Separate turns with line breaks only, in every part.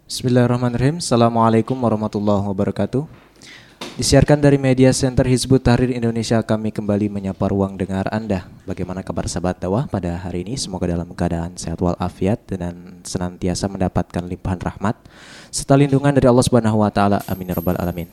Bismillahirrahmanirrahim. Assalamualaikum warahmatullahi wabarakatuh. Disiarkan dari Media Center Hizbut Tahrir Indonesia, kami kembali menyapa ruang dengar Anda. Bagaimana kabar sahabat dakwah pada hari ini? Semoga dalam keadaan sehat walafiat dan senantiasa mendapatkan limpahan rahmat serta lindungan dari Allah Subhanahu wa taala. Amin ya rabbal alamin.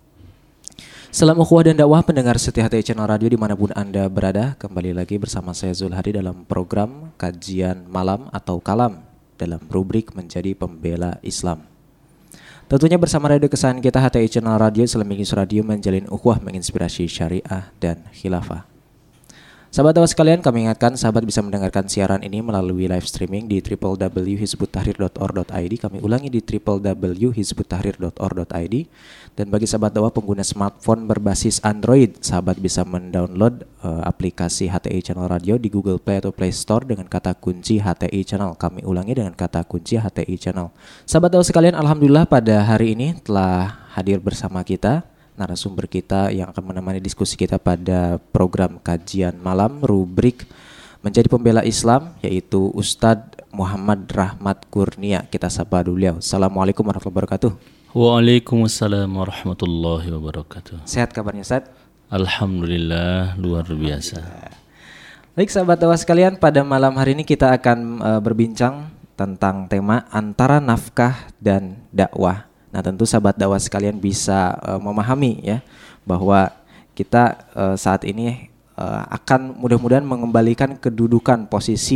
Salam ukhuwah dan dakwah pendengar setia HTI Channel Radio dimanapun Anda berada. Kembali lagi bersama saya Zulhadi dalam program Kajian Malam atau Kalam dalam rubrik Menjadi Pembela Islam. Tentunya bersama radio kesayangan kita HTI Channel Radio, Selemingis Radio, menjalin ukhuwah, menginspirasi syariah dan khilafah. Sahabat dakwah sekalian, kami ingatkan sahabat bisa mendengarkan siaran ini melalui live streaming di www.hizbuttahrir.org.id. Kami ulangi di www.hizbuttahrir.org.id. Dan bagi sahabat dakwah pengguna smartphone berbasis Android, sahabat bisa mendownload aplikasi HTI Channel Radio di Google Play atau Play Store dengan kata kunci HTI Channel. Kami ulangi dengan kata kunci HTI Channel. Sahabat dakwah sekalian, alhamdulillah pada hari ini telah hadir bersama kita narasumber kita yang akan menemani diskusi kita pada program Kajian Malam rubrik Menjadi Pembela Islam, yaitu Ustadz Muhammad Rahmat Kurnia. Kita sapa dulu. Assalamualaikum warahmatullahi wabarakatuh.
Waalaikumsalam warahmatullahi wabarakatuh.
Sehat kabarnya Ustadz?
Alhamdulillah, luar biasa.
Baik sahabat dakwah sekalian, pada malam hari ini kita akan berbincang tentang tema antara nafkah dan dakwah. Nah, tentu sahabat dakwah sekalian bisa memahami ya bahwa kita saat ini akan mudah-mudahan mengembalikan kedudukan posisi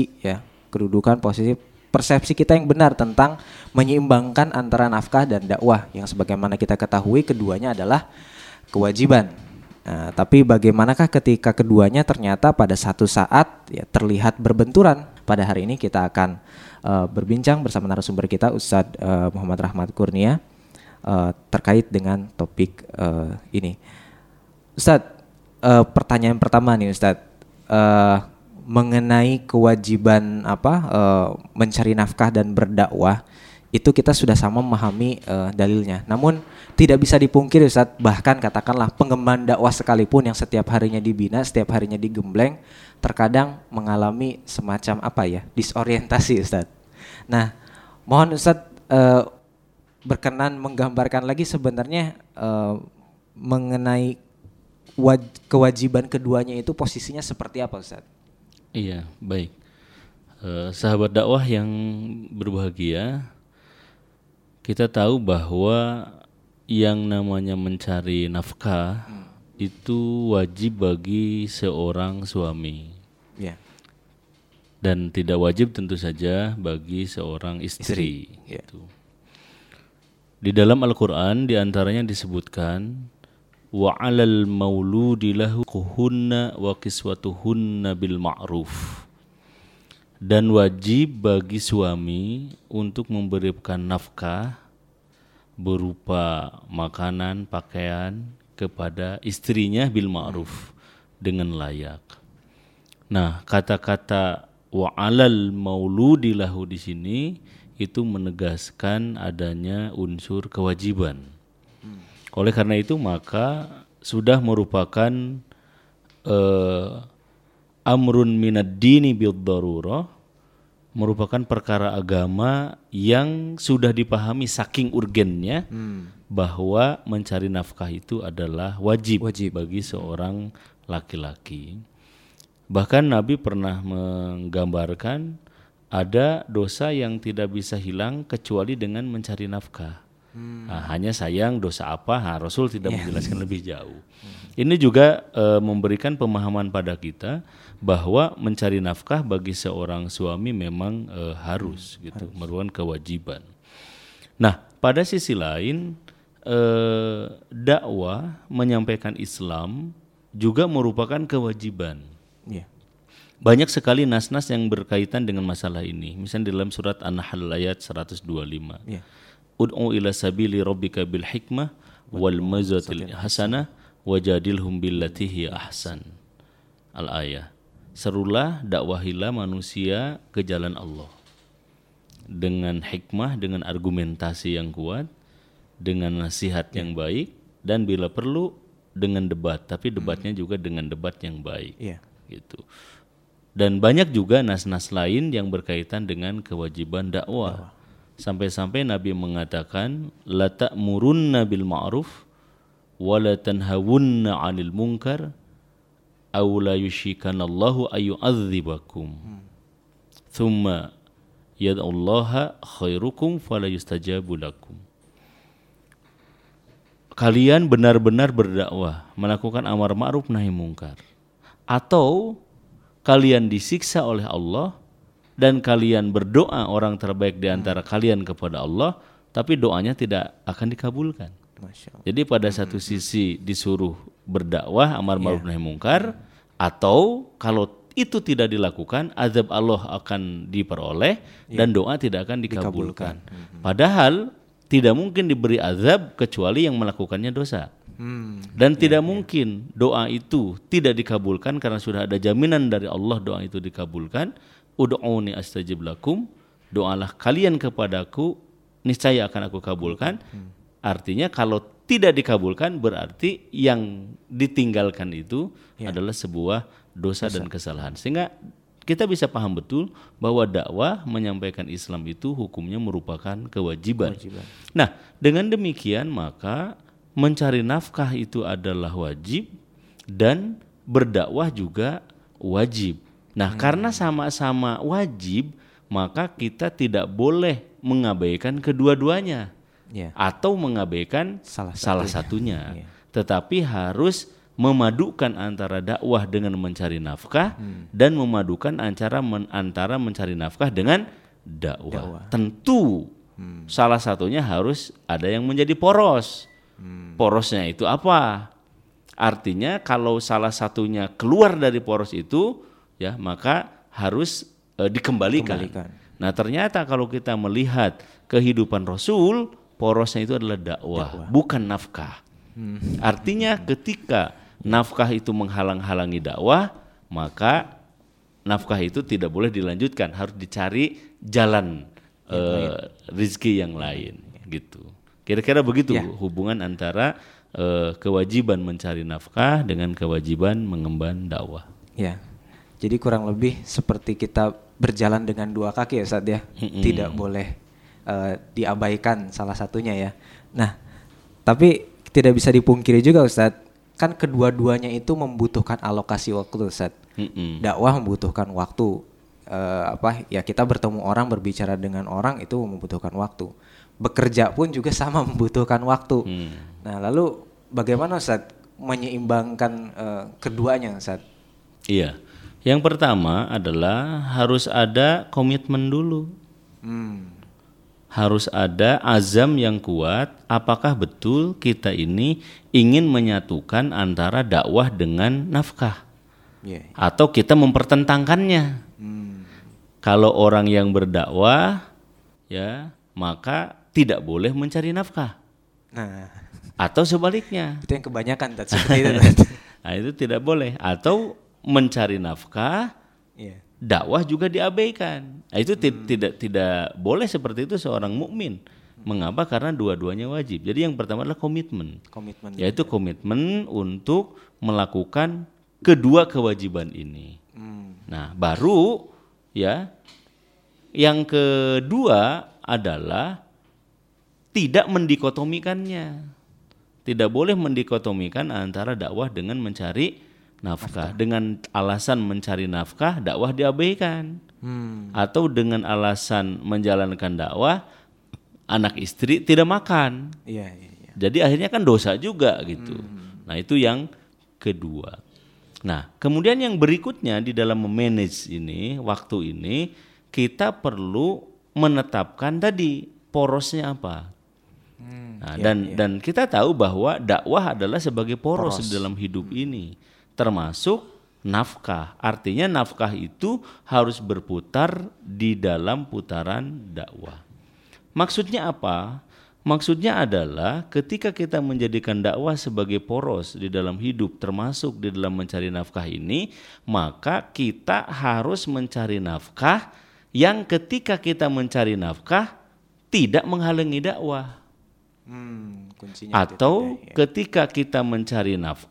persepsi kita yang benar tentang menyeimbangkan antara nafkah dan dakwah yang sebagaimana kita ketahui keduanya adalah kewajiban. Nah, tapi bagaimanakah ketika keduanya ternyata pada satu saat ya terlihat berbenturan? Pada hari ini kita akan berbincang bersama narasumber kita Ustadz Muhammad Rahmat Kurnia terkait dengan topik ini. Ustadz, pertanyaan pertama nih Ustadz, mengenai kewajiban mencari nafkah dan berdakwah, itu kita sudah sama memahami dalilnya. Namun tidak bisa dipungkiri Ustadz, bahkan katakanlah pengemban dakwah sekalipun yang setiap harinya dibina, setiap harinya digembleng, terkadang mengalami semacam disorientasi Ustadz. Nah, mohon Ustadz berkenan menggambarkan lagi sebenarnya mengenai kewajiban keduanya itu posisinya seperti apa Ustaz?
Iya, baik. Sahabat dakwah yang berbahagia, kita tahu bahwa yang namanya mencari nafkah itu wajib bagi seorang suami. Yeah. Dan tidak wajib tentu saja bagi seorang istri.
Yeah.
Gitu. Di dalam Al-Quran diantaranya disebutkan wa 'alal mauludi lahu quhunna wa kiswatuhunna bil ma'ruf, dan wajib bagi suami untuk memberikan nafkah berupa makanan, pakaian kepada istrinya bil ma'ruf, dengan layak. Nah, kata-kata wa 'alal mauludi lahu di sini itu menegaskan adanya unsur kewajiban. Oleh karena itu maka sudah merupakan amrun minad dini bid darurah, merupakan perkara agama yang sudah dipahami saking urgennya bahwa mencari nafkah itu adalah wajib bagi seorang laki-laki. Bahkan Nabi pernah menggambarkan ada dosa yang tidak bisa hilang kecuali dengan mencari nafkah. Nah, hanya sayang dosa apa? Rasul tidak menjelaskan lebih jauh. Ini juga memberikan pemahaman pada kita bahwa mencari nafkah bagi seorang suami memang harus merupakan kewajiban. Nah, pada sisi lain dakwah menyampaikan Islam juga merupakan kewajiban. Yeah. Banyak sekali nas-nas yang berkaitan dengan masalah ini. Misalnya dalam surat An-Nahl ayat 125. Yeah. Ud'u ila sabili rabbika bil hikmah wal mazatil hasanah wajadilhum billati hiya ahsan. Al-ayah. Serulah, dakwahilah manusia ke jalan Allah dengan hikmah, dengan argumentasi yang kuat, dengan nasihat yang baik, dan bila perlu dengan debat, tapi debatnya juga dengan debat yang baik. Gitu. Dan banyak juga nas-nas lain yang berkaitan dengan kewajiban dakwah. Sampai-sampai Nabi mengatakan la ta'murunna bil ma'ruf wa la tanhawunna 'anil munkar aw la yushikanallahu ayyu'adzibakum. Thumma yad'ullaha khairukum fala yustajabu lakum. Kalian benar-benar berdakwah, melakukan amar ma'ruf nahi mungkar, atau kalian disiksa oleh Allah dan kalian berdoa orang terbaik di antara kalian kepada Allah, tapi doanya tidak akan dikabulkan.
Masya Allah.
Jadi pada satu sisi disuruh berdakwah amar ma'ruf nahi mungkar, atau kalau itu tidak dilakukan azab Allah akan diperoleh dan doa tidak akan dikabulkan. Padahal tidak mungkin diberi azab kecuali yang melakukannya dosa. Dan tidak mungkin doa itu tidak dikabulkan karena sudah ada jaminan dari Allah doa itu dikabulkan. Ud'uni astajib lakum, doalah kalian kepadaku niscaya akan aku kabulkan. Artinya kalau tidak dikabulkan berarti yang ditinggalkan itu adalah sebuah dosa dan kesalahan. Sehingga kita bisa paham betul bahwa dakwah menyampaikan Islam itu hukumnya merupakan kewajiban. Nah, dengan demikian maka mencari nafkah itu adalah wajib dan berdakwah juga wajib. Nah, karena sama-sama wajib, maka kita tidak boleh mengabaikan kedua-duanya atau mengabaikan salah satunya. Tetapi harus memadukan antara dakwah dengan mencari nafkah dan memadukan antara mencari nafkah dengan dakwah. Tentu salah satunya harus ada yang menjadi poros. Porosnya itu apa? Artinya kalau salah satunya keluar dari poros itu, ya maka harus dikembalikan. Nah, ternyata kalau kita melihat kehidupan Rasul, porosnya itu adalah dakwah. Bukan nafkah. Artinya ketika nafkah itu menghalang-halangi dakwah, maka nafkah itu tidak boleh dilanjutkan, harus dicari jalan rezeki yang lain gitu. Kira-kira begitu hubungan antara kewajiban mencari nafkah dengan kewajiban mengemban dakwah.
Ya. Jadi kurang lebih seperti kita berjalan dengan dua kaki ya Ustaz ya. Tidak boleh diabaikan salah satunya ya. Nah, tapi tidak bisa dipungkiri juga Ustaz, kan kedua-duanya itu membutuhkan alokasi waktu Ustaz. Dakwah membutuhkan waktu. Ya kita bertemu orang, berbicara dengan orang itu membutuhkan waktu. Bekerja pun juga sama membutuhkan waktu. Nah, lalu bagaimana Ustaz menyeimbangkan keduanya Ustaz?
Iya. Yang pertama adalah harus ada komitmen dulu. Harus ada azam yang kuat. Apakah betul kita ini ingin menyatukan antara dakwah dengan nafkah? Atau kita mempertentangkannya? Kalau orang yang berdakwah, ya maka tidak boleh mencari nafkah. Atau sebaliknya.
Itu yang kebanyakan seperti itu.
Nah, itu tidak boleh. Atau mencari nafkah, dakwah juga diabaikan. Nah, itu tidak boleh seperti itu seorang mukmin. Mengapa? Karena dua-duanya wajib. Jadi yang pertama adalah komitmen. Yaitu komitmen untuk melakukan kedua kewajiban ini. Nah, baru ya yang kedua adalah tidak mendikotomikannya. Tidak boleh mendikotomikan antara dakwah dengan mencari nafkah. Dengan alasan mencari nafkah, dakwah diabaikan. Atau dengan alasan menjalankan dakwah, anak istri tidak makan. Jadi akhirnya kan dosa juga gitu. Nah, itu yang kedua. Nah, kemudian yang berikutnya di dalam memanage ini, waktu ini, kita perlu menetapkan tadi porosnya apa. Nah, dan kita tahu bahwa dakwah adalah sebagai poros di dalam hidup ini. Termasuk nafkah. Artinya nafkah itu harus berputar di dalam putaran dakwah. Maksudnya apa? Maksudnya adalah ketika kita menjadikan dakwah sebagai poros di dalam hidup, termasuk di dalam mencari nafkah ini, maka kita harus mencari nafkah yang ketika kita mencari nafkah tidak menghalangi dakwah. Atau ketika kita mencari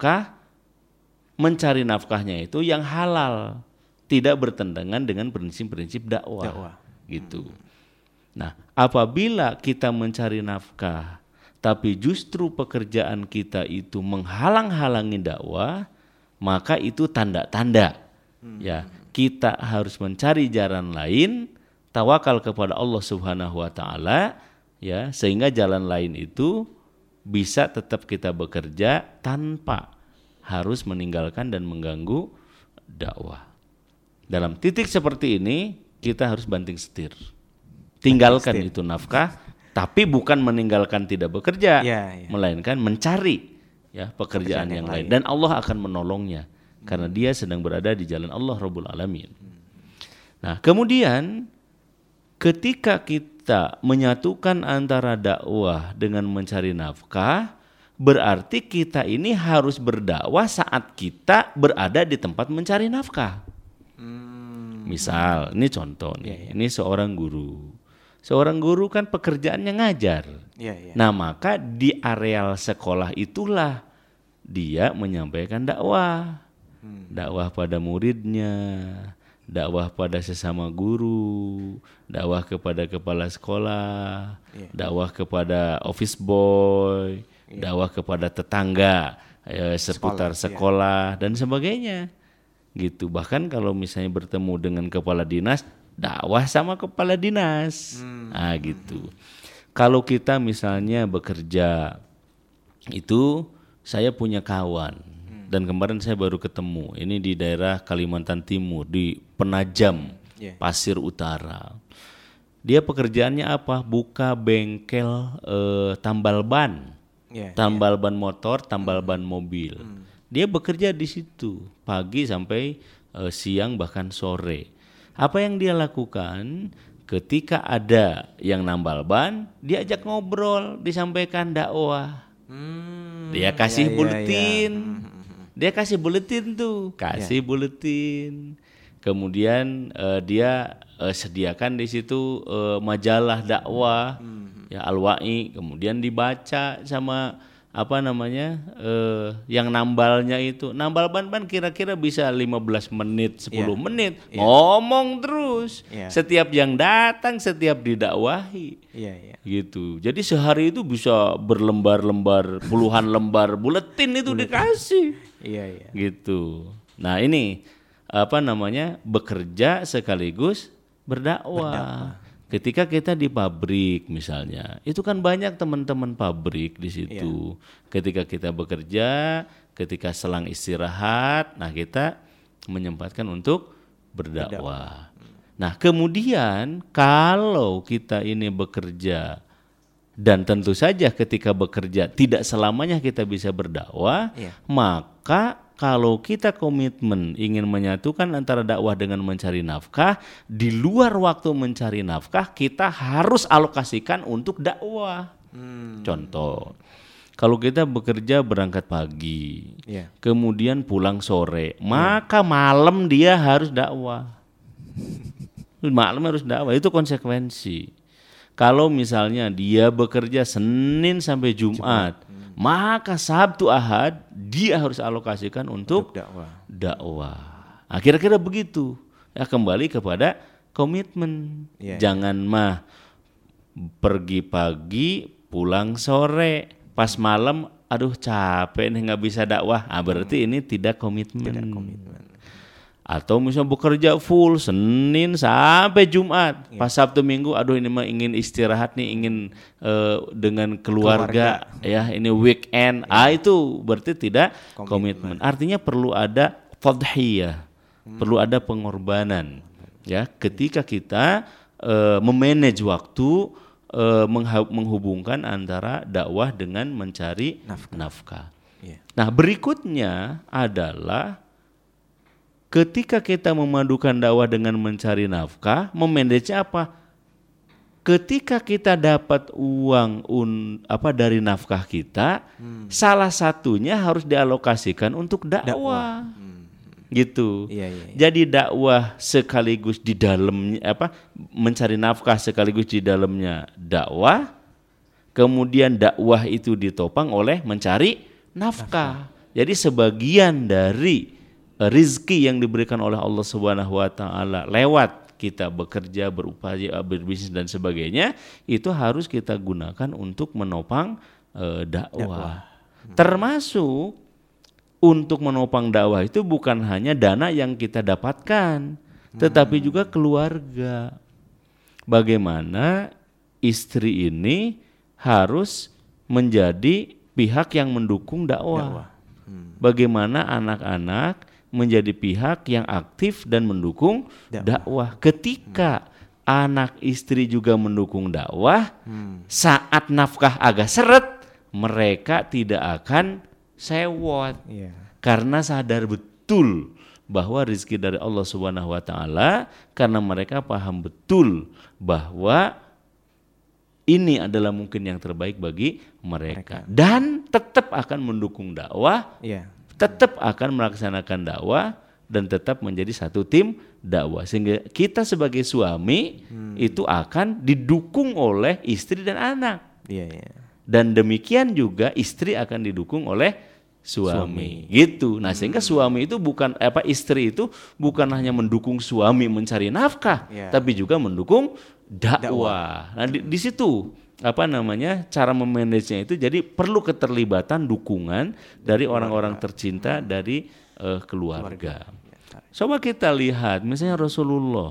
nafkahnya itu yang halal, tidak bertentangan dengan prinsip-prinsip dakwah. Gitu. Nah, apabila kita mencari nafkah, tapi justru pekerjaan kita itu menghalang-halangi dakwah, maka itu tanda-tanda. Ya, kita harus mencari jalan lain, tawakal kepada Allah Subhanahu wa taala, ya, sehingga jalan lain itu bisa tetap kita bekerja tanpa harus meninggalkan dan mengganggu dakwah. Dalam titik seperti ini kita harus banting setir. Tinggalkan itu nafkah, tapi bukan meninggalkan tidak bekerja, melainkan mencari ya pekerjaan yang lain. Dan Allah akan menolongnya karena dia sedang berada di jalan Allah Rabbul Alamin. Nah, kemudian ketika kita menyatukan antara dakwah dengan mencari nafkah, berarti kita ini harus berdakwah saat kita berada di tempat mencari nafkah. Misal, ini contoh nih, ini seorang guru. Seorang guru kan pekerjaannya ngajar. Nah, maka di areal sekolah itulah dia menyampaikan dakwah. Dakwah pada muridnya, dakwah pada sesama guru, dakwah kepada kepala sekolah, dakwah kepada office boy, dakwah kepada tetangga seputar sekolah dan sebagainya. Gitu. Bahkan kalau misalnya bertemu dengan kepala dinas, dakwah sama kepala dinas. Nah, gitu. Kalau kita misalnya bekerja, itu saya punya kawan dan kemarin saya baru ketemu. Ini di daerah Kalimantan Timur, di Penajam, Pasir Utara. Dia pekerjaannya apa? Buka bengkel tambal ban. Tambal ban motor, tambal ban mobil. Dia bekerja di situ pagi sampai siang bahkan sore. Apa yang dia lakukan? Ketika ada yang nambal ban, dia ajak ngobrol, disampaikan dakwah. Dia kasih buletin. Dia kasih buletin tuh, buletin. Kemudian dia sediakan di situ majalah dakwah, ya Al-Wa'i, kemudian dibaca sama yang nambalnya itu. Nambal ban kira-kira bisa 15 menit, 10 menit. Ngomong terus. Setiap yang datang, setiap didakwahi. Gitu. Jadi sehari itu bisa berlembar-lembar, puluhan lembar buletin itu dikasih. Gitu. Nah, ini bekerja sekaligus berdakwah. Ketika kita di pabrik misalnya, itu kan banyak teman-teman pabrik di situ. Ketika kita bekerja, ketika selang istirahat, nah kita menyempatkan untuk berdakwah. Nah, kemudian kalau kita ini bekerja, dan tentu saja ketika bekerja tidak selamanya kita bisa berdakwah, maka kalau kita komitmen ingin menyatukan antara dakwah dengan mencari nafkah, di luar waktu mencari nafkah kita harus alokasikan untuk dakwah. Contoh, kalau kita bekerja berangkat pagi, kemudian pulang sore, maka malam dia harus dakwah. Malam harus dakwah, itu konsekuensi. Kalau misalnya dia bekerja Senin sampai Jumat, maka Sabtu Ahad dia harus alokasikan untuk dakwah. Nah, kira-kira begitu. Ya, kembali kepada komitmen. Jangan pergi pagi, pulang sore, pas malam, aduh capek nih nggak bisa dakwah. Nah, berarti ini tidak komitmen. Atau misalnya bekerja full Senin sampai Jumat, pas Sabtu Minggu, aduh ini mah ingin istirahat nih, ingin dengan keluarga. Ya ini weekend, itu berarti tidak komitmen. Artinya perlu ada tadhiyah, perlu ada pengorbanan. Ya, ketika kita memanage waktu, menghubungkan antara dakwah dengan mencari nafkah. Nah, berikutnya adalah ketika kita memadukan dakwah dengan mencari nafkah, memanage apa? Ketika kita dapat uang dari nafkah kita, salah satunya harus dialokasikan untuk dakwah. Gitu. Jadi dakwah sekaligus di dalamnya mencari nafkah sekaligus di dalamnya dakwah. Kemudian dakwah itu ditopang oleh mencari nafkah. Jadi sebagian dari rizki yang diberikan oleh Allah Subhanahu wa taala lewat kita bekerja, berupaya, berbisnis dan sebagainya, itu harus kita gunakan untuk menopang dakwah. Termasuk untuk menopang dakwah itu bukan hanya dana yang kita dapatkan, tetapi juga keluarga. Bagaimana istri ini harus menjadi pihak yang mendukung dakwah. Bagaimana anak-anak menjadi pihak yang aktif dan mendukung dakwah. Ketika anak istri juga mendukung dakwah, saat nafkah agak seret, mereka tidak akan sewot. Karena sadar betul bahwa rezeki dari Allah Subhanahu wa taala, karena mereka paham betul bahwa ini adalah mungkin yang terbaik bagi mereka. Dan tetap akan mendukung dakwah, tetap akan melaksanakan dakwah, dan tetap menjadi satu tim dakwah. Sehingga kita sebagai suami itu akan didukung oleh istri dan anak. Dan demikian juga istri akan didukung oleh suami. Gitu. Nah, sehingga suami itu bukan istri itu bukan hanya mendukung suami mencari nafkah, tapi juga mendukung dakwah. Nah, di situ cara memanagenya itu, jadi perlu keterlibatan dukungan dari orang-orang tercinta dari keluarga. Coba kita lihat misalnya Rasulullah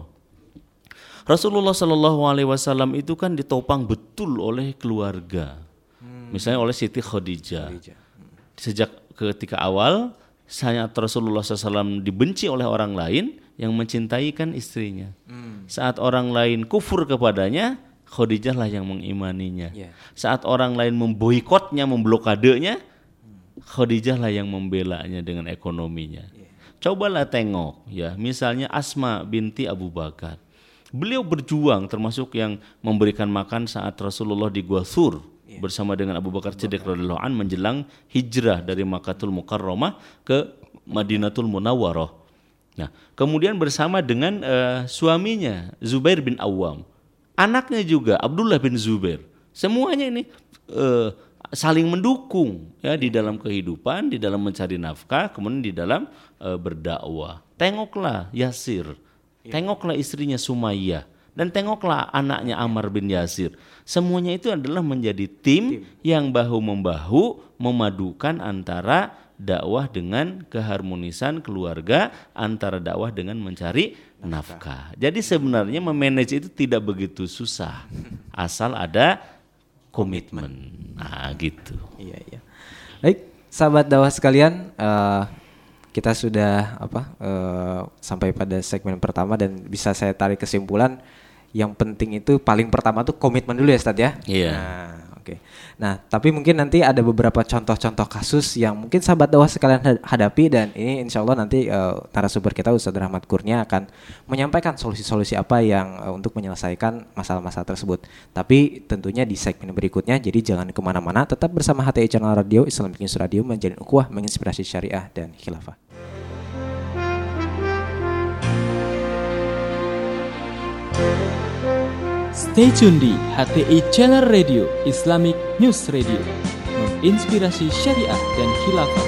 Shallallahu Alaihi Wasallam itu kan ditopang betul oleh keluarga. Misalnya oleh Siti Khadijah. Sejak ketika awal Rasulullah SAW dibenci oleh orang lain, yang mencintai kan istrinya. Saat orang lain kufur kepadanya, Khadijah lah yang mengimaninya. Saat orang lain memboikotnya, memblokadenya, Khadijah lah yang membelanya dengan ekonominya. Cobalah tengok ya, misalnya Asma binti Abu Bakar. Beliau berjuang, termasuk yang memberikan makan saat Rasulullah di Gua Thur bersama dengan Abu Bakar Siddiq radhiyallahu anhu menjelang hijrah dari Makkatul Mukarramah ke Madinatul Munawwarah. Nah, kemudian bersama dengan suaminya Zubair bin Awam, anaknya juga Abdullah bin Zubair. Semuanya ini saling mendukung ya di dalam kehidupan, di dalam mencari nafkah, kemudian di dalam berdakwah. Tengoklah Yasir, tengoklah istrinya Sumayyah, dan tengoklah anaknya Ammar bin Yasir. Semuanya itu adalah menjadi tim yang bahu-membahu memadukan antara dakwah dengan keharmonisan keluarga, antara dakwah dengan mencari nafkah. Jadi sebenarnya memanage itu tidak begitu susah, asal ada komitmen. Nah, gitu.
Iya. Baik, sahabat dakwah sekalian, kita sudah sampai pada segmen pertama, dan bisa saya tarik kesimpulan yang penting itu paling pertama tuh komitmen dulu ya Ustadz ya.
Iya.
Oke. Nah, tapi mungkin nanti ada beberapa contoh-contoh kasus yang mungkin sahabat dakwah sekalian hadapi, dan ini insya Allah nanti narasumber kita Ustadz Rahmat Kurnia akan menyampaikan solusi-solusi apa yang untuk menyelesaikan masalah-masalah tersebut. Tapi tentunya di segmen berikutnya, jadi jangan kemana-mana, tetap bersama HTI Channel Radio, Islamic News Radio, menjalin ukhuwah, menginspirasi syariah dan khilafah.
Stay tune di HTI Channel Radio, Islamic News Radio, menginspirasi syariah dan khilafah.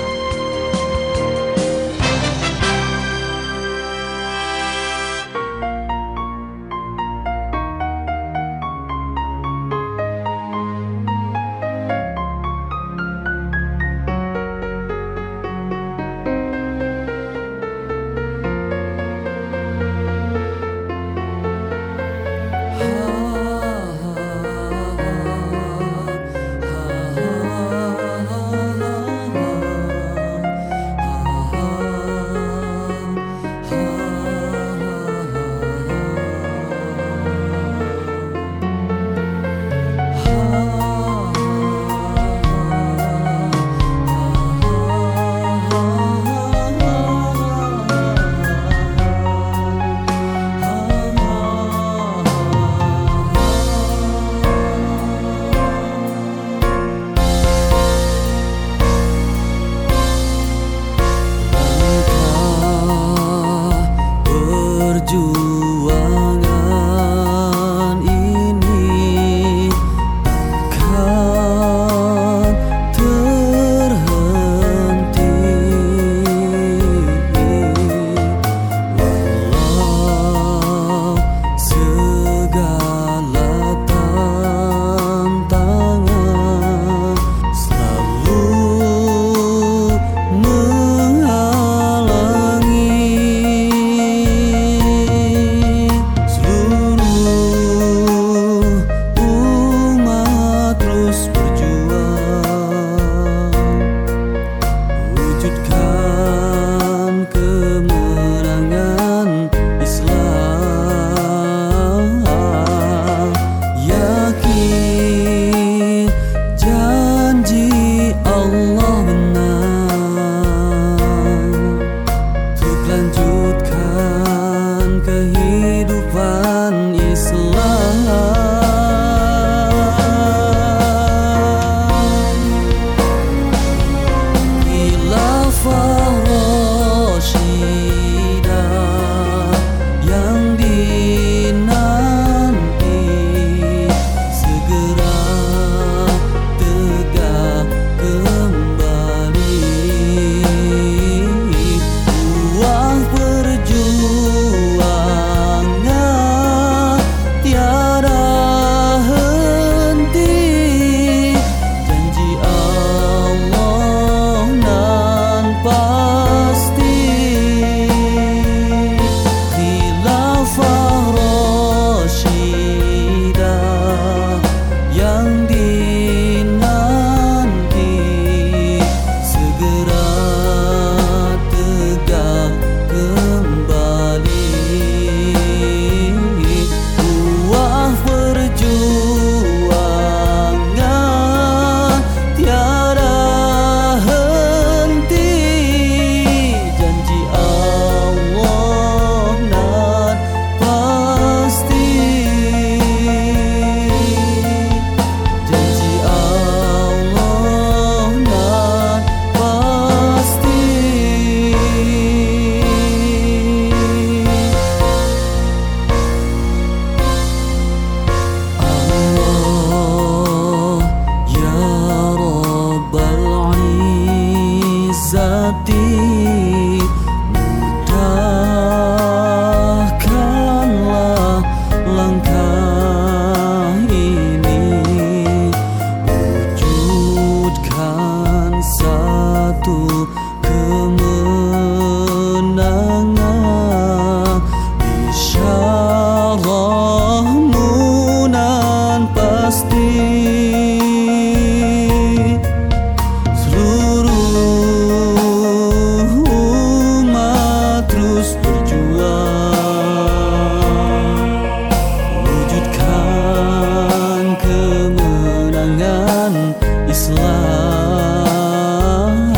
Islam.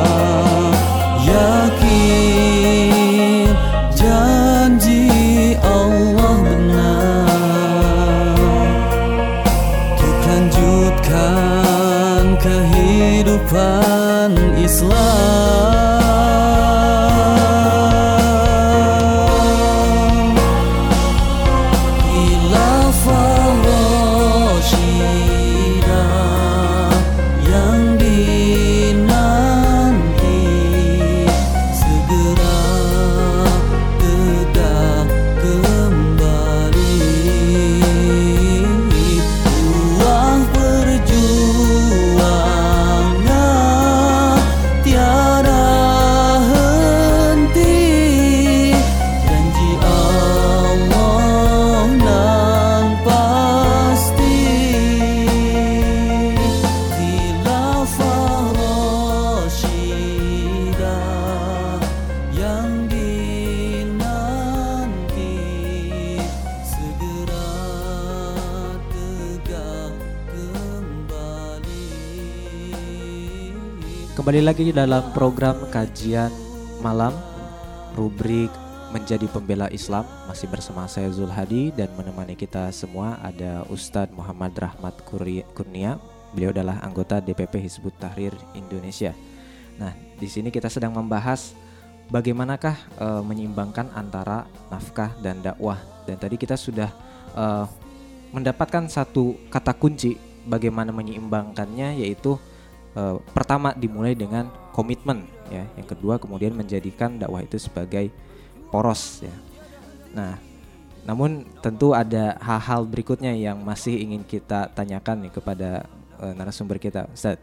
Yakin janji Allah benar, untuk lanjutkan kehidupan Islam. Khilafah Rasyidah yang dinanti segera tegak kembali. Ruang perjuangan tiada henti, janji Allah nan pasti. Khilafah Rasyidah yang dinanti segera tegak kembali.
Kembali lagi dalam program kajian malam rubrik Menjadi Pembela Islam, masih bersama saya Zul Hadi dan menemani kita semua ada Ustadz Muhammad Rahmat Kurnia. Beliau adalah anggota DPP Hizbut Tahrir Indonesia. Nah, di sini kita sedang membahas bagaimanakah menyeimbangkan antara nafkah dan dakwah. Dan tadi kita sudah mendapatkan satu kata kunci bagaimana menyeimbangkannya, yaitu pertama dimulai dengan komitmen ya. Yang kedua kemudian menjadikan dakwah itu sebagai poros ya. Nah, namun tentu ada hal-hal berikutnya yang masih ingin kita tanyakan nih kepada narasumber kita, Ustaz.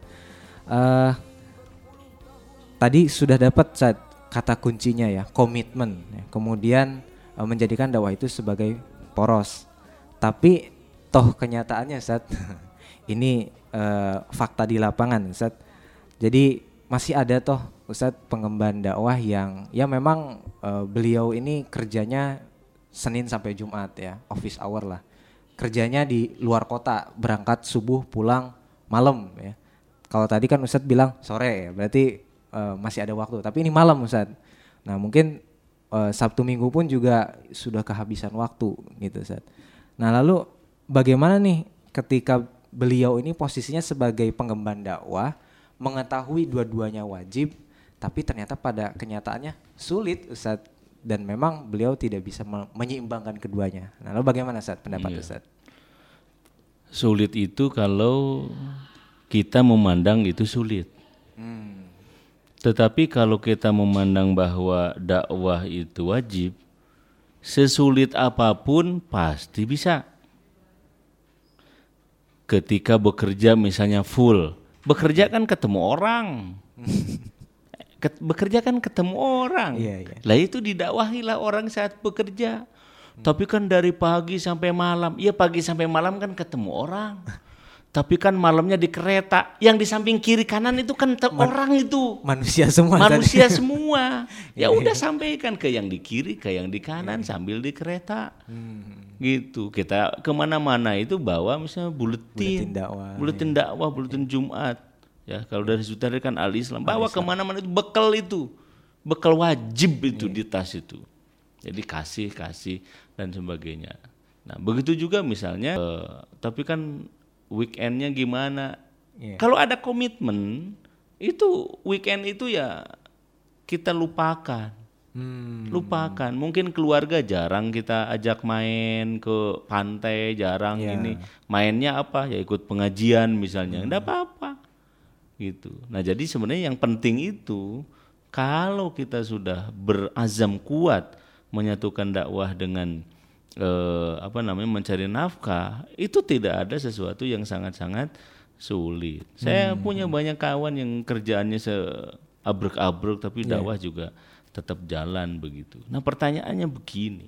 Tadi sudah dapat Ustaz kata kuncinya ya, komitmen ya. Kemudian menjadikan dakwah itu sebagai poros. Tapi toh kenyataannya Ustaz ini fakta di lapangan Ustaz. Jadi masih ada toh Ustaz pengemban dakwah yang ya memang beliau ini kerjanya Senin sampai Jumat ya, office hour lah. Kerjanya di luar kota, berangkat subuh pulang malam ya. Kalau tadi kan Ustaz bilang sore ya, berarti masih ada waktu. Tapi ini malam Ustaz. Nah mungkin Sabtu Minggu pun juga sudah kehabisan waktu gitu Ustaz. Nah lalu bagaimana nih ketika beliau ini posisinya sebagai pengemban dakwah, mengetahui dua-duanya wajib, tapi ternyata pada kenyataannya sulit Ustadz, dan memang beliau tidak bisa menyeimbangkan keduanya. Nah, lalu bagaimana Ustadz pendapat Ustadz?
Sulit itu kalau kita memandang itu sulit. Tetapi kalau kita memandang bahwa dakwah itu wajib, sesulit apapun pasti bisa. Ketika bekerja misalnya full, bekerja kan ketemu orang. Bekerja kan ketemu orang.
Iya.
Lah itu didakwahilah orang saat bekerja. Tapi kan dari pagi sampai malam. Iya pagi sampai malam kan ketemu orang. Tapi kan malamnya di kereta. Yang di samping kiri kanan itu kan orang itu.
Manusia semua.
Manusia semua. Ya udah sampaikan ke yang di kiri, ke yang di kanan sambil di kereta. Gitu. Kita kemana-mana itu bawa misalnya buletin dakwah, buletin Jumat. Ya kalau dari Hizbut Tahrir kan Al-Islam, bawa kemana-mana itu bekal wajib itu di tas itu. Jadi kasih dan sebagainya. Nah begitu juga misalnya, tapi kan weekendnya gimana? Kalau ada komitmen, itu weekend itu ya kita lupakan. Lupakan. Mungkin keluarga jarang kita ajak main ke pantai, jarang ini. Mainnya apa? Ya ikut pengajian misalnya. Enggak apa-apa. Gitu. Nah, jadi sebenarnya yang penting itu kalau kita sudah berazam kuat menyatukan dakwah dengan mencari nafkah, itu tidak ada sesuatu yang sangat-sangat sulit. Saya punya banyak kawan yang kerjaannya abrek-abrek tapi dakwah juga tetap jalan begitu. Nah, pertanyaannya begini.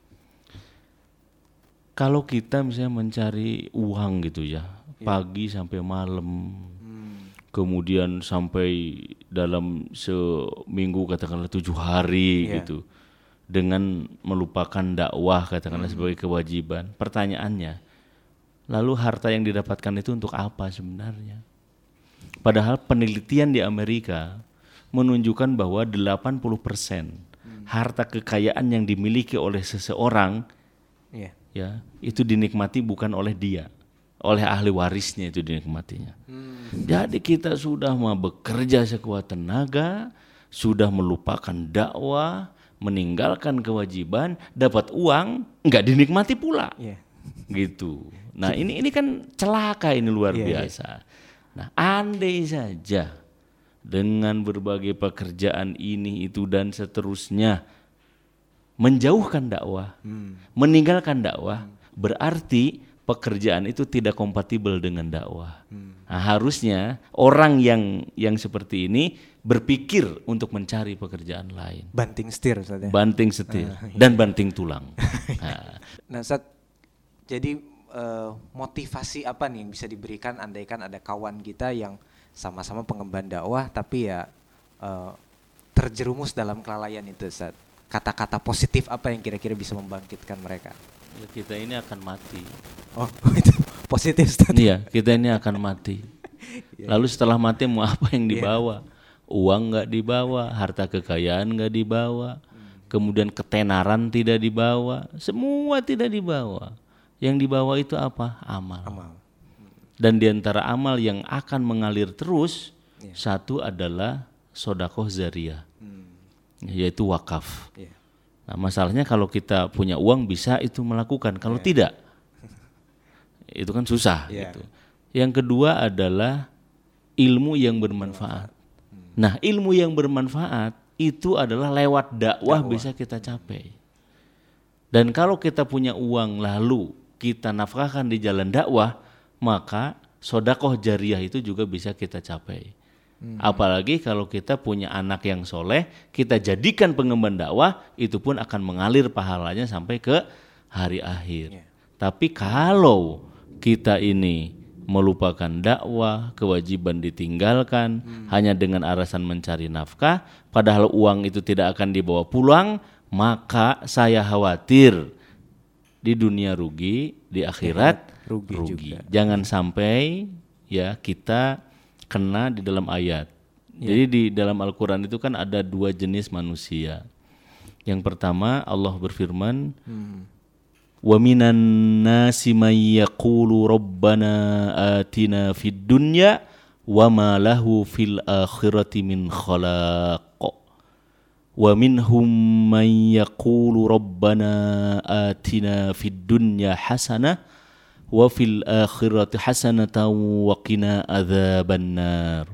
Kalau kita misalnya mencari uang gitu ya, pagi sampai malam, kemudian sampai dalam seminggu katakanlah 7 hari gitu, dengan melupakan dakwah katakanlah sebagai kewajiban. Pertanyaannya, lalu harta yang didapatkan itu untuk apa sebenarnya? Padahal penelitian di Amerika menunjukkan bahwa 80% harta kekayaan yang dimiliki oleh seseorang
Iya.
ya itu dinikmati bukan oleh dia, oleh ahli warisnya itu dinikmatinya. Jadi kita sudah mau bekerja sekuat tenaga, sudah melupakan dakwah, meninggalkan kewajiban, dapat uang, nggak dinikmati pula.
Iya.
Gitu. Nah ini kan celaka, ini luar
Iya,
biasa. Nah andai saja dengan berbagai pekerjaan ini itu dan seterusnya menjauhkan dakwah, meninggalkan dakwah, berarti pekerjaan itu tidak kompatibel dengan dakwah. Nah, harusnya orang yang seperti ini berpikir untuk mencari pekerjaan lain.
Banting setir Ustaz ya.
Banting setir dan banting tulang.
Nah Ustaz, jadi motivasi apa nih yang bisa diberikan andaikan ada kawan kita yang sama-sama pengemban dakwah tapi ya terjerumus dalam kelalaian itu Ustaz. Kata-kata positif apa yang kira-kira bisa membangkitkan mereka?
Ya, kita ini akan mati.
Oh itu positif Ustaz.
Iya, kita ini akan mati. Lalu setelah mati mau apa yang dibawa? Uang nggak dibawa, harta kekayaan nggak dibawa, kemudian ketenaran tidak dibawa, semua tidak dibawa. Yang dibawa itu apa? Amal. Dan di antara amal yang akan mengalir terus, satu adalah sodakoh zariyah, yaitu wakaf. Nah, masalahnya kalau kita punya uang bisa itu melakukan, kalau tidak, itu kan susah. Gitu. Yang kedua adalah ilmu yang bermanfaat. Nah, ilmu yang bermanfaat itu adalah lewat dakwah bisa kita capai. Dan kalau kita punya uang lalu kita nafkahkan di jalan dakwah, maka sodakoh jariyah itu juga bisa kita capai. Apalagi kalau kita punya anak yang soleh, kita jadikan pengemban dakwah, itu pun akan mengalir pahalanya sampai ke hari akhir. Tapi kalau kita ini melupakan dakwah, kewajiban ditinggalkan hanya dengan alasan mencari nafkah, padahal uang itu tidak akan dibawa pulang, maka saya khawatir di dunia rugi, di akhirat rugi. Jangan sampai ya kita kena di dalam ayat. Jadi di dalam Al-Quran itu kan ada dua jenis manusia. Yang pertama Allah berfirman, wa minan nasi may yaqulu rabbana atina fid dunya wa ma lahu fil akhirati min khalaq. Wa minhum may yaqulu rabbana atina fid dunya hasanah wa fil akhirati hasanatan wa qina adzabannar.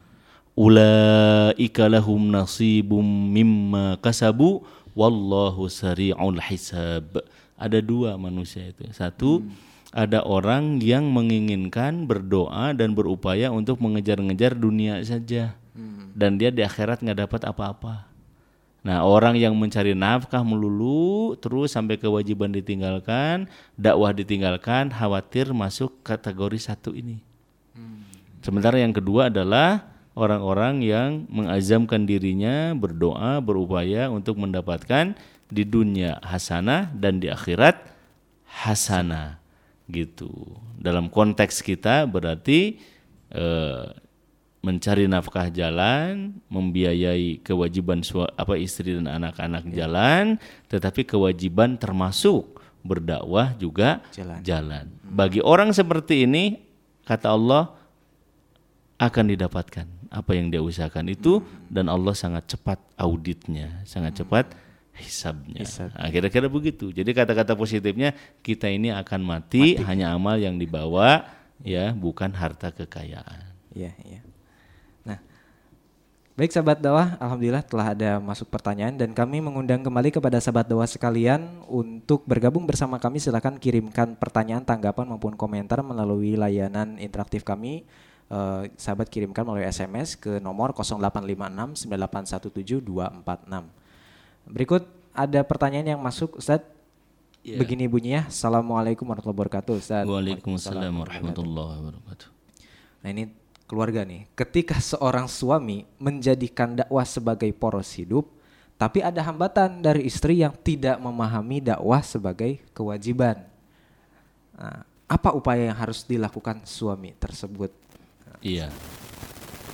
Ulaika lahum nasibum mimma kasabu wallahu sari'ul hisab. Ada dua manusia itu. Satu, ada orang yang menginginkan berdoa dan berupaya untuk mengejar-ngejar dunia saja. Dan dia di akhirat gak dapat apa-apa. Nah, orang yang mencari nafkah melulu terus sampai kewajiban ditinggalkan, dakwah ditinggalkan, khawatir masuk kategori satu ini. Sementara yang kedua adalah orang-orang yang mengazamkan dirinya berdoa, berupaya untuk mendapatkan di dunia hasanah dan di akhirat hasanah gitu. Dalam konteks kita berarti mencari nafkah jalan, membiayai kewajiban istri dan anak-anak jalan, tetapi kewajiban termasuk berdakwah juga jalan. Bagi orang seperti ini kata Allah akan didapatkan apa yang dia usahakan itu, dan Allah sangat cepat auditnya, sangat cepat hisabnya. Nah, kira-kira begitu. Jadi kata-kata positifnya, kita ini akan mati. Hanya amal yang dibawa, ya, bukan harta kekayaan.
Iya. Nah, baik sahabat dakwah, alhamdulillah telah ada masuk pertanyaan dan kami mengundang kembali kepada sahabat dakwah sekalian untuk bergabung bersama kami. Silakan kirimkan pertanyaan, tanggapan maupun komentar melalui layanan interaktif kami. Sahabat kirimkan melalui SMS ke nomor 0856 9817 246. Berikut ada pertanyaan yang masuk, Ustaz. Begini bunyinya. Assalamualaikum warahmatullahi wabarakatuh, Ustaz.
Waalaikumsalam warahmatullahi wabarakatuh.
Nah, ini keluarga nih. Ketika seorang suami menjadikan dakwah sebagai poros hidup, tapi ada hambatan dari istri yang tidak memahami dakwah sebagai kewajiban. Nah, apa upaya yang harus dilakukan suami tersebut?
Iya.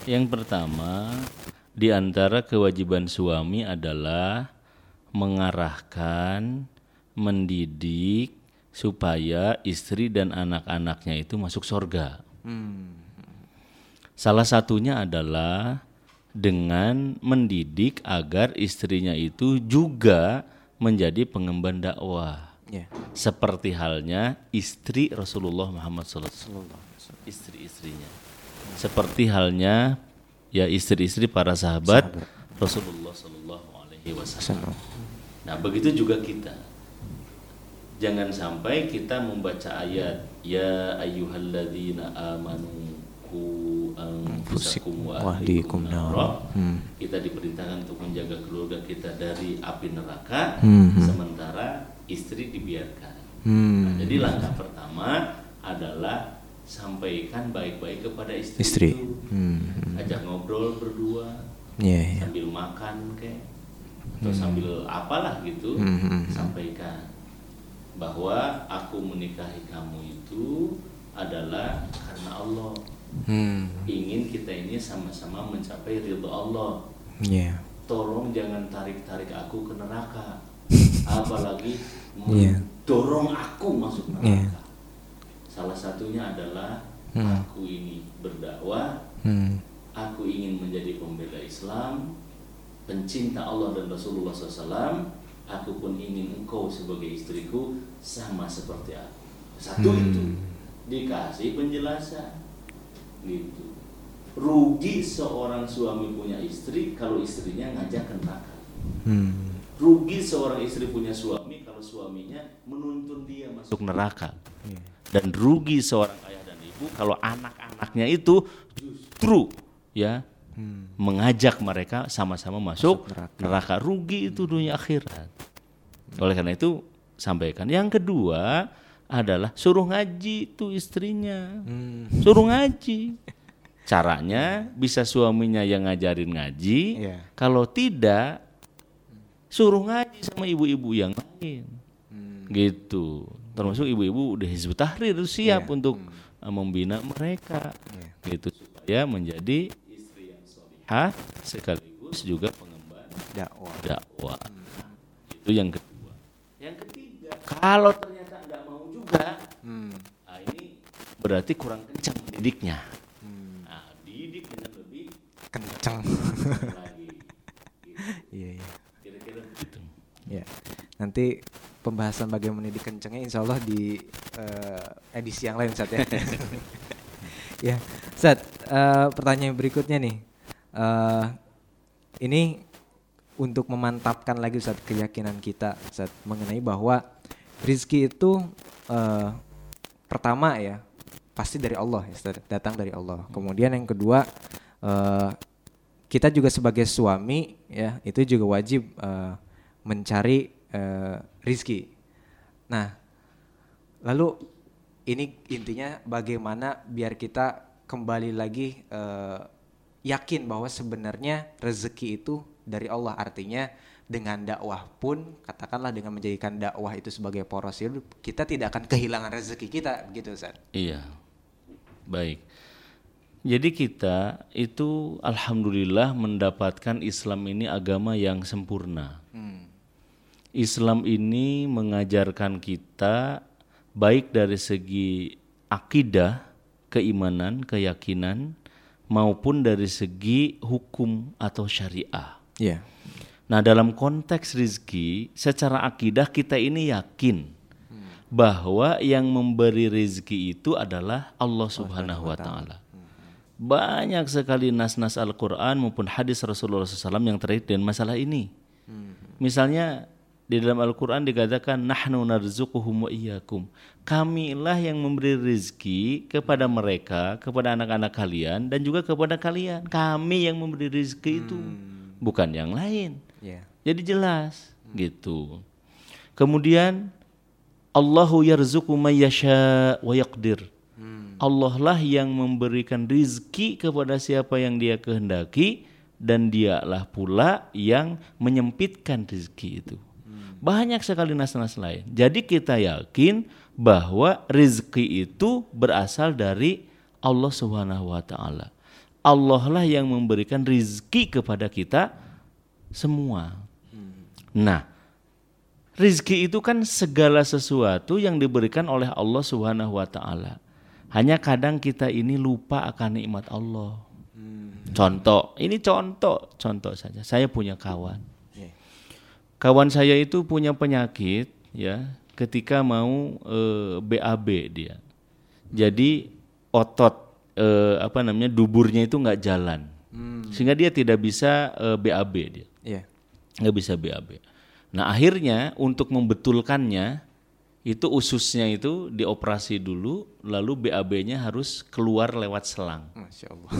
Yang pertama, di antara kewajiban suami adalah mengarahkan, mendidik supaya istri dan anak-anaknya itu masuk surga. Salah satunya adalah dengan mendidik agar istrinya itu juga menjadi pengemban dakwah.
Ya.
Seperti halnya istri Rasulullah Muhammad SAW, istri-istrinya. Seperti halnya ya istri-istri para sahabat Rasulullah SAW. Nah, begitu juga kita. Jangan sampai kita membaca ayat ya ayyuhalladzina amanu qu anfusakum wa ahlikum nara. Kita diperintahkan untuk menjaga keluarga kita dari api neraka, sementara istri dibiarkan. Nah, jadi langkah pertama adalah sampaikan baik-baik kepada istri. Itu. Ajak ngobrol berdua, sambil makan atau sambil apalah gitu, sampaikan bahwa aku menikahi kamu itu adalah karena Allah. Ingin kita ini sama-sama mencapai ridho Allah. Tolong jangan tarik-tarik aku ke neraka, apalagi mendorong aku masuk neraka. Salah satunya adalah aku ini berdakwah, aku ingin menjadi pembela Islam, pencinta Allah dan Rasulullah SAW. Aku pun ingin engkau sebagai istriku sama seperti aku. Satu itu dikasih penjelasan gitu. Rugi seorang suami punya istri kalau istrinya ngajak ke neraka. Rugi seorang istri punya suami kalau suaminya menuntun dia masuk neraka. Dan rugi seorang ayah dan ibu kalau anak-anaknya itu justru ya mengajak mereka sama-sama masuk neraka. Rugi itu dunia akhirat. Oleh karena itu sampaikan. Yang kedua adalah suruh ngaji tuh istrinya. Suruh ngaji. Caranya bisa suaminya yang ngajarin ngaji. Kalau tidak, suruh ngaji sama ibu-ibu yang lain. Gitu. Termasuk ibu-ibu udah Hizbut Tahrir siap untuk membina mereka. Gitu supaya menjadi sekaligus juga pengemban dakwah. Itu yang kedua. Yang ketiga, kalau ternyata nggak mau juga, nah ini berarti kurang kencang mendidiknya. Nah, didik dengan lebih
kencang
lagi.
Iya.
Kira-kira begitu.
Ya. Nanti pembahasan bagaimana mendidik kencangnya insya Allah di edisi yang lain Ustaz ya. Ya, Ustaz, pertanyaan berikutnya nih. Ini untuk memantapkan lagi Ustaz keyakinan kita Ustaz mengenai bahwa rizki itu pertama ya pasti dari Allah ya Ustaz, datang dari Allah. Kemudian yang kedua kita juga sebagai suami ya itu juga wajib mencari rizki. Nah, lalu ini intinya bagaimana biar kita kembali lagi yakin bahwa sebenarnya rezeki itu dari Allah. Artinya dengan dakwah pun katakanlah dengan menjadikan dakwah itu sebagai poros hidup, kita tidak akan kehilangan rezeki kita begitu Ustaz.
Iya. Baik. Jadi kita itu alhamdulillah mendapatkan Islam ini agama yang sempurna. Islam ini mengajarkan kita baik dari segi akidah, keimanan, keyakinan maupun dari segi hukum atau syariah.
Iya.
Nah, dalam konteks rizki, secara akidah kita ini yakin bahwa yang memberi rizki itu adalah Allah Subhanahu wa Ta'ala. Banyak sekali nas-nas Al-Quran maupun hadis Rasulullah SAW yang terkait dengan masalah ini. Misalnya di dalam Al-Quran dikatakan nahnu narzuquhum wa iyyakum. Kamilah yang memberi rizki kepada mereka, kepada anak-anak kalian dan juga kepada kalian. Kami yang memberi rizki itu, bukan yang lain. Jadi jelas gitu. Kemudian Allahu yarzuqu may yasha wa yaqdir. Allah lah yang memberikan rizki kepada siapa yang Dia kehendaki dan Dialah pula yang menyempitkan rizki itu. Banyak sekali nas-nas lain. Jadi kita yakin bahwa rizki itu berasal dari Allah Subhanahu wa Ta'ala. Allah lah yang memberikan rizki kepada kita semua. Nah, rizki itu kan segala sesuatu yang diberikan oleh Allah Subhanahu wa ta'ala. Hanya kadang kita ini lupa akan nikmat Allah. Contoh saja. Saya punya kawan. Kawan saya itu punya penyakit ya, ketika mau BAB dia. Jadi otot duburnya itu nggak jalan. Sehingga dia tidak bisa BAB dia. Nggak bisa BAB. Nah, akhirnya untuk membetulkannya itu ususnya itu dioperasi dulu, lalu BAB-nya harus keluar lewat selang.
Masya Allah.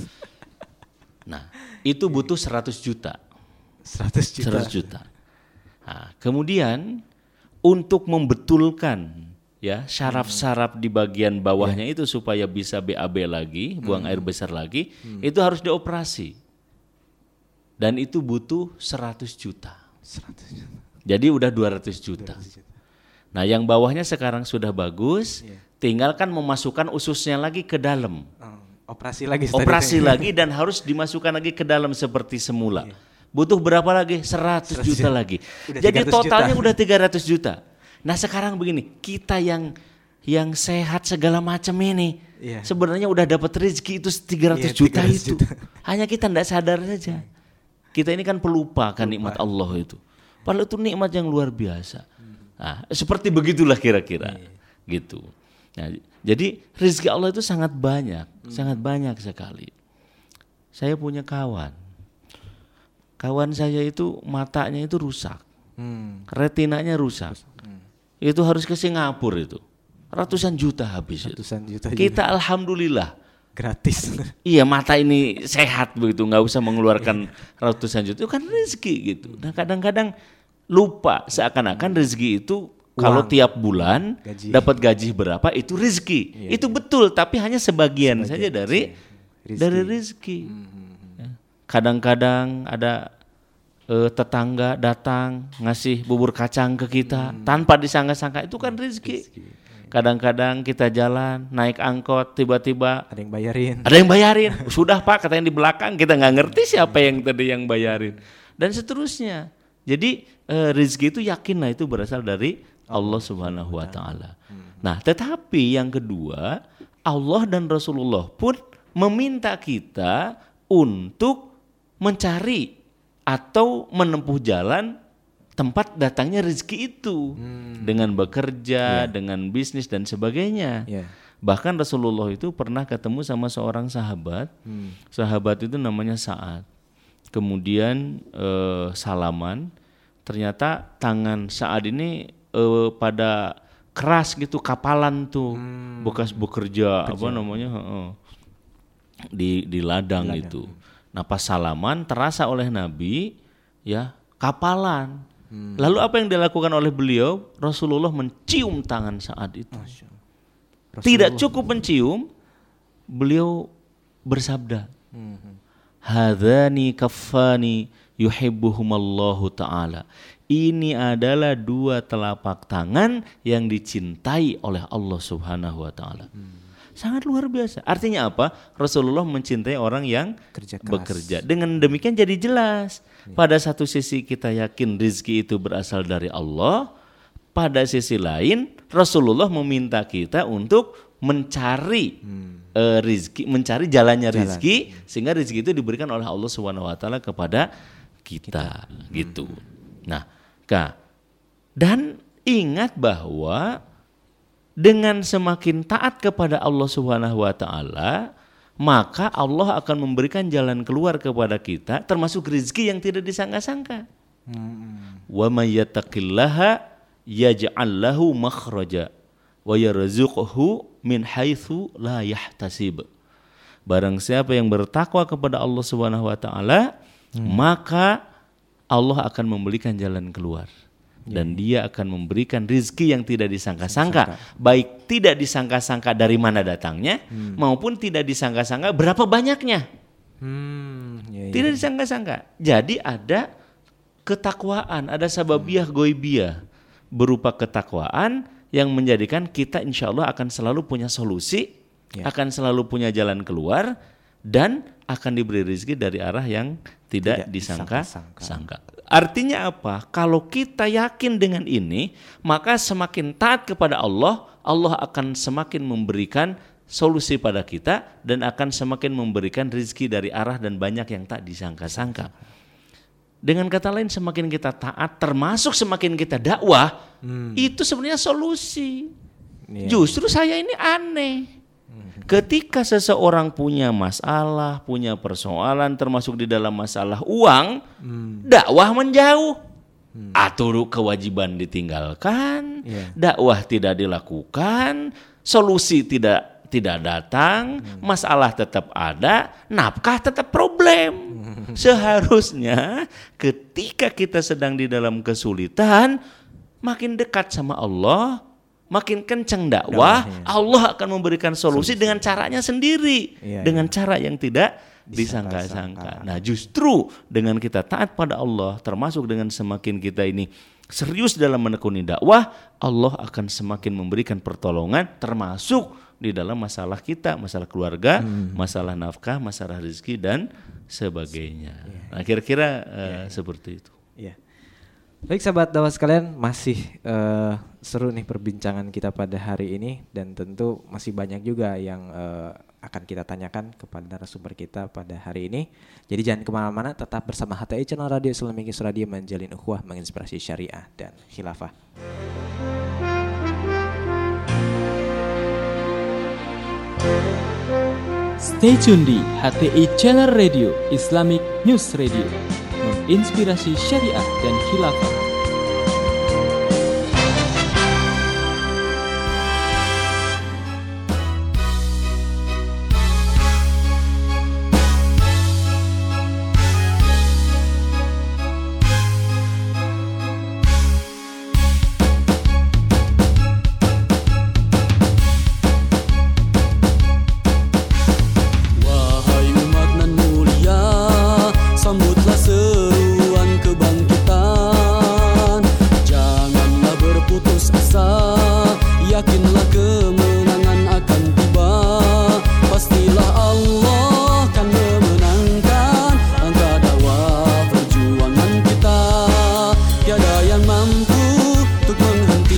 Nah, itu butuh 100 juta. 100 juta. Nah, kemudian untuk membetulkan ya syaraf-syaraf di bagian bawahnya itu supaya bisa BAB lagi, buang air besar lagi, itu harus dioperasi. Dan itu butuh 100 juta. Jadi udah 200 juta. Nah, yang bawahnya sekarang sudah bagus, tinggal kan memasukkan ususnya lagi ke dalam.
Operasi lagi.
Operasi lagi dan harus dimasukkan lagi ke dalam seperti semula. Butuh berapa lagi? 100 juta lagi. Jadi totalnya udah 300 juta. Nah, sekarang begini, kita yang sehat segala macam ini, sebenarnya udah dapat rezeki itu 300 juta itu. Hanya kita enggak sadar saja. Kita ini kan pelupa kan nikmat Allah itu. Padahal itu nikmat yang luar biasa. Nah, seperti begitulah kira-kira. Gitu. Nah, jadi rezeki Allah itu sangat banyak sekali. Saya punya kawan. Kawan saya itu matanya itu rusak. Retinanya rusak. Itu harus ke Singapura itu. Ratusan juta habis itu. Kita alhamdulillah
gratis.
Iya, mata ini sehat begitu, nggak usah mengeluarkan ratusan juta. Itu kan rezeki gitu. Nah, kadang-kadang lupa seakan-akan rezeki itu kalau tiap bulan dapat gaji berapa itu rezeki. Itu betul, tapi hanya sebagian saja dari rezeki. Kadang-kadang ada tetangga datang ngasih bubur kacang ke kita tanpa disangka-sangka, itu kan rezeki. Kadang-kadang kita jalan naik angkot, tiba-tiba ada yang bayarin. Sudah Pak, katanya di belakang, kita nggak ngerti siapa yang tadi yang bayarin, dan seterusnya. Jadi rezeki itu yakinlah itu berasal dari Allah Subhanahu wa ta'ala. Nah, tetapi yang kedua, Allah dan Rasulullah pun meminta kita untuk mencari atau menempuh jalan tempat datangnya rezeki itu, dengan bekerja, dengan bisnis dan sebagainya. Bahkan Rasulullah itu pernah ketemu sama seorang sahabat. Sahabat itu namanya Sa'ad. Kemudian salaman. Ternyata tangan Sa'ad ini pada keras gitu, kapalan tuh, bekas bekerja di ladang itu. Nah, pas salaman terasa oleh Nabi ya kapalan. Lalu apa yang dilakukan oleh beliau? Rasulullah mencium tangan Sa'ad itu. Tidak cukup mencium, beliau bersabda, "Hadzani kaffani yuhibbuhumallahu ta'ala." Ini adalah dua telapak tangan yang dicintai oleh Allah Subhanahu wa ta'ala. Sangat luar biasa. Artinya apa? Rasulullah mencintai orang yang bekerja. Dengan demikian jadi jelas. Pada satu sisi kita yakin rizki itu berasal dari Allah. Pada sisi lain Rasulullah meminta kita untuk mencari rizki, mencari jalannya rizki, sehingga rizki itu diberikan oleh Allah Subhanahu wa ta'ala kepada kita. Gitu. Nah, dan ingat bahwa dengan semakin taat kepada Allah Subhanahu wa ta'ala, maka Allah akan memberikan jalan keluar kepada kita, termasuk rezeki yang tidak disangka-sangka. Wa may yattaqillaha yaj'al lahu makhraja wa yarzuqhu min haitsu la yahtasib. Barang siapa yang bertakwa kepada Allah Subhanahu wa ta'ala, maka Allah akan memberikan jalan keluar. Dan dia akan memberikan rizki yang tidak disangka-sangka. Baik tidak disangka-sangka dari mana datangnya, maupun tidak disangka-sangka berapa banyaknya. Tidak disangka-sangka. Jadi ada ketakwaan, ada sababiyah goibiyah, berupa ketakwaan yang menjadikan kita insya Allah akan selalu punya solusi, akan selalu punya jalan keluar, dan akan diberi rezeki dari arah yang tidak disangka-sangka.
disangka-sangka.
Artinya apa? Kalau kita yakin dengan ini, maka semakin taat kepada Allah, Allah akan semakin memberikan solusi pada kita dan akan semakin memberikan rezeki dari arah dan banyak yang tak disangka-sangka. Dengan kata lain, semakin kita taat, termasuk semakin kita dakwah, itu sebenarnya solusi. Justru saya ini aneh. Ketika seseorang punya masalah, punya persoalan, termasuk di dalam masalah uang, dakwah menjauh, atau kewajiban ditinggalkan, dakwah tidak dilakukan, solusi tidak datang, masalah tetap ada, nafkah tetap problem. Seharusnya ketika kita sedang di dalam kesulitan, makin dekat sama Allah, makin kencang dakwah, Allah akan memberikan solusi dengan caranya sendiri, dengan cara yang tidak disangka-sangka. Nah, justru dengan kita taat pada Allah, termasuk dengan semakin kita ini serius dalam menekuni dakwah, Allah akan semakin memberikan pertolongan, termasuk di dalam masalah kita, masalah keluarga, masalah nafkah, masalah rezeki dan sebagainya. Nah, kira-kira seperti itu.
Baik sahabat dakwah sekalian, masih seru nih perbincangan kita pada hari ini, dan tentu masih banyak juga yang akan kita tanyakan kepada narasumber kita pada hari ini. Jadi jangan kemana-mana, tetap bersama HTI Channel Radio Islamic News Radio, menjalin ukhuwah, menginspirasi syariah dan khilafah.
Stay tune di HTI Channel Radio Islamic News Radio, menginspirasi syariah dan khilafah.